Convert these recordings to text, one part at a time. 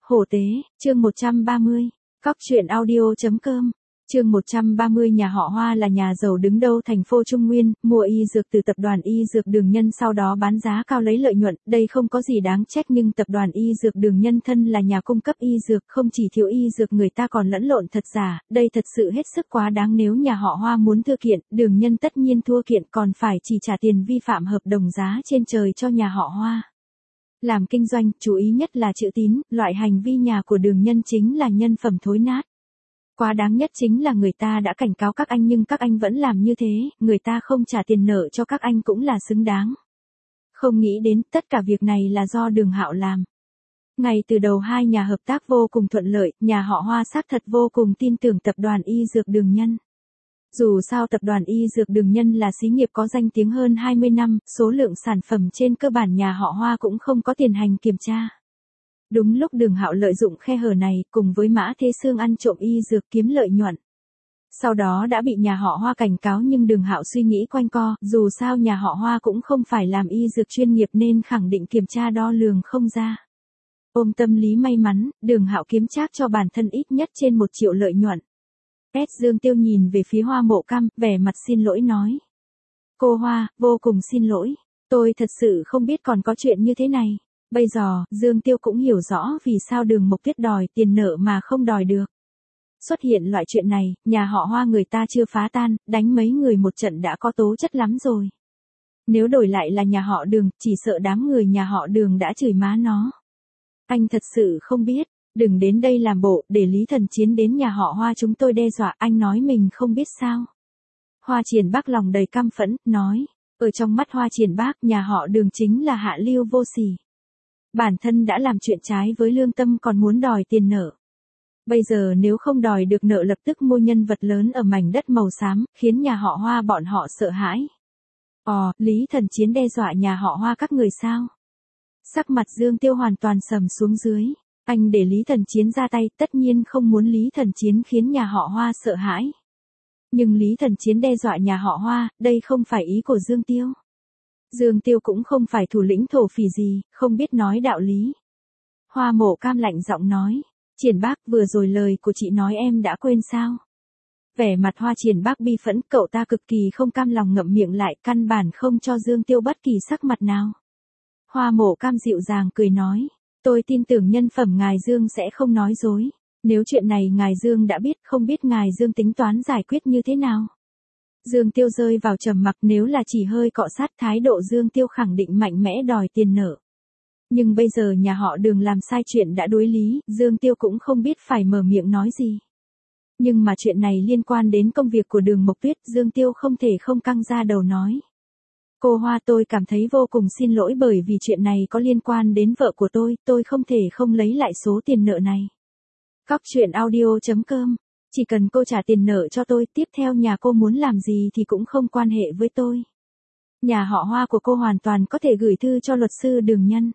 Hổ tế, chương 130, Cóc truyện audio.com, chương 130. Nhà họ Hoa là nhà giàu đứng đầu thành phố Trung Nguyên, mua y dược từ tập đoàn y dược Đường Nhân sau đó bán giá cao lấy lợi nhuận, đây không có gì đáng trách, nhưng tập đoàn y dược Đường Nhân thân là nhà cung cấp y dược, không chỉ thiếu y dược người ta còn lẫn lộn thật giả, đây thật sự hết sức quá đáng. Nếu nhà họ Hoa muốn thưa kiện, Đường Nhân tất nhiên thua kiện, còn phải chỉ trả tiền vi phạm hợp đồng giá trên trời cho nhà họ Hoa. Làm kinh doanh, chú ý nhất là chữ tín, loại hành vi nhà của Đường Nhân chính là nhân phẩm thối nát. Quá đáng nhất chính là người ta đã cảnh cáo các anh nhưng các anh vẫn làm như thế, người ta không trả tiền nợ cho các anh cũng là xứng đáng. Không nghĩ đến tất cả việc này là do Đường Hạo làm. Ngay từ đầu hai nhà hợp tác vô cùng thuận lợi, nhà họ Hoa xác thật vô cùng tin tưởng tập đoàn y dược Đường Nhân. Dù sao tập đoàn y dược Đường Nhân là xí nghiệp có danh tiếng hơn 20 năm, số lượng sản phẩm trên cơ bản nhà họ Hoa cũng không có tiền hành kiểm tra. Đúng lúc Đường Hạo lợi dụng khe hở này, cùng với Mã Thế Sương ăn trộm y dược kiếm lợi nhuận. Sau đó đã bị nhà họ Hoa cảnh cáo nhưng Đường Hạo suy nghĩ quanh co, dù sao nhà họ Hoa cũng không phải làm y dược chuyên nghiệp nên khẳng định kiểm tra đo lường không ra. Ôm tâm lý may mắn, Đường Hạo kiếm trác cho bản thân ít nhất trên 1 triệu lợi nhuận. Dương Tiêu nhìn về phía Hoa Mộ Cam, vẻ mặt xin lỗi nói. Cô Hoa, vô cùng xin lỗi, tôi thật sự không biết còn có chuyện như thế này. Bây giờ, Dương Tiêu cũng hiểu rõ vì sao Đường Mộc Tuyết đòi tiền nợ mà không đòi được. Xuất hiện loại chuyện này, nhà họ Hoa người ta chưa phá tan, đánh mấy người một trận đã có tố chất lắm rồi. Nếu đổi lại là nhà họ Đường, chỉ sợ đám người nhà họ Đường đã chửi má nó. Anh thật sự không biết, đừng đến đây làm bộ, để Lý Thần Chiến đến nhà họ Hoa chúng tôi đe dọa, anh nói mình không biết sao. Hoa Triển Bác lòng đầy căm phẫn, nói, ở trong mắt Hoa Triển Bác, nhà họ Đường chính là hạ lưu vô sỉ. Bản thân đã làm chuyện trái với lương tâm còn muốn đòi tiền nợ. Bây giờ nếu không đòi được nợ lập tức mua nhân vật lớn ở mảnh đất màu xám, khiến nhà họ Hoa bọn họ sợ hãi. Lý Thần Chiến đe dọa nhà họ Hoa các người sao? Sắc mặt Dương Tiêu hoàn toàn sầm xuống dưới. Anh để Lý Thần Chiến ra tay, tất nhiên không muốn Lý Thần Chiến khiến nhà họ Hoa sợ hãi. Nhưng Lý Thần Chiến đe dọa nhà họ Hoa, đây không phải ý của Dương Tiêu. Dương Tiêu cũng không phải thủ lĩnh thổ phỉ gì, không biết nói đạo lý. Hoa Mộ Cam lạnh giọng nói, Triển Bác vừa rồi lời của chị nói em đã quên sao? Vẻ mặt Hoa Triển Bác bi phẫn, cậu ta cực kỳ không cam lòng ngậm miệng lại, căn bản không cho Dương Tiêu bất kỳ sắc mặt nào. Hoa Mộ Cam dịu dàng cười nói, tôi tin tưởng nhân phẩm ngài Dương sẽ không nói dối. Nếu chuyện này ngài Dương đã biết, không biết ngài Dương tính toán giải quyết như thế nào? Dương Tiêu rơi vào trầm mặc, nếu là chỉ hơi cọ sát thái độ Dương Tiêu khẳng định mạnh mẽ đòi tiền nợ. Nhưng bây giờ nhà họ Đường làm sai chuyện đã đối lý, Dương Tiêu cũng không biết phải mở miệng nói gì. Nhưng mà chuyện này liên quan đến công việc của Đường Mộc Tuyết, Dương Tiêu không thể không căng ra đầu nói. Cô Hoa, tôi cảm thấy vô cùng xin lỗi bởi vì chuyện này có liên quan đến vợ của tôi không thể không lấy lại số tiền nợ này. Cóc truyện audio.com, chỉ cần cô trả tiền nợ cho tôi, tiếp theo nhà cô muốn làm gì thì cũng không quan hệ với tôi. Nhà họ Hoa của cô hoàn toàn có thể gửi thư cho luật sư Đường Nhân.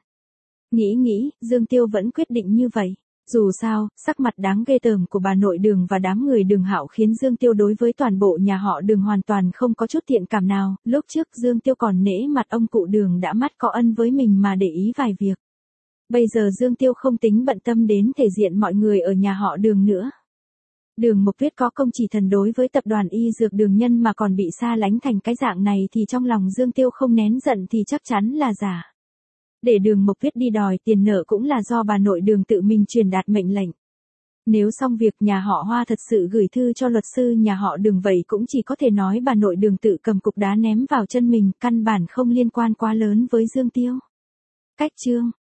Nghĩ, Dương Tiêu vẫn quyết định như vậy. Dù sao, sắc mặt đáng ghê tởm của bà nội Đường và đám người Đường Hạo khiến Dương Tiêu đối với toàn bộ nhà họ Đường hoàn toàn không có chút thiện cảm nào. Lúc trước Dương Tiêu còn nể mặt ông cụ Đường đã mắt có ân với mình mà để ý vài việc. Bây giờ Dương Tiêu không tính bận tâm đến thể diện mọi người ở nhà họ Đường nữa. Đường Mộc Tuyết có công chỉ thần đối với tập đoàn y dược Đường Nhân mà còn bị xa lánh thành cái dạng này thì trong lòng Dương Tiêu không nén giận thì chắc chắn là giả. Để Đường Mộc Tuyết đi đòi tiền nợ cũng là do bà nội Đường tự mình truyền đạt mệnh lệnh. Nếu xong việc nhà họ Hoa thật sự gửi thư cho luật sư nhà họ Đường vậy cũng chỉ có thể nói bà nội Đường tự cầm cục đá ném vào chân mình, căn bản không liên quan quá lớn với Dương Tiêu. Cách chương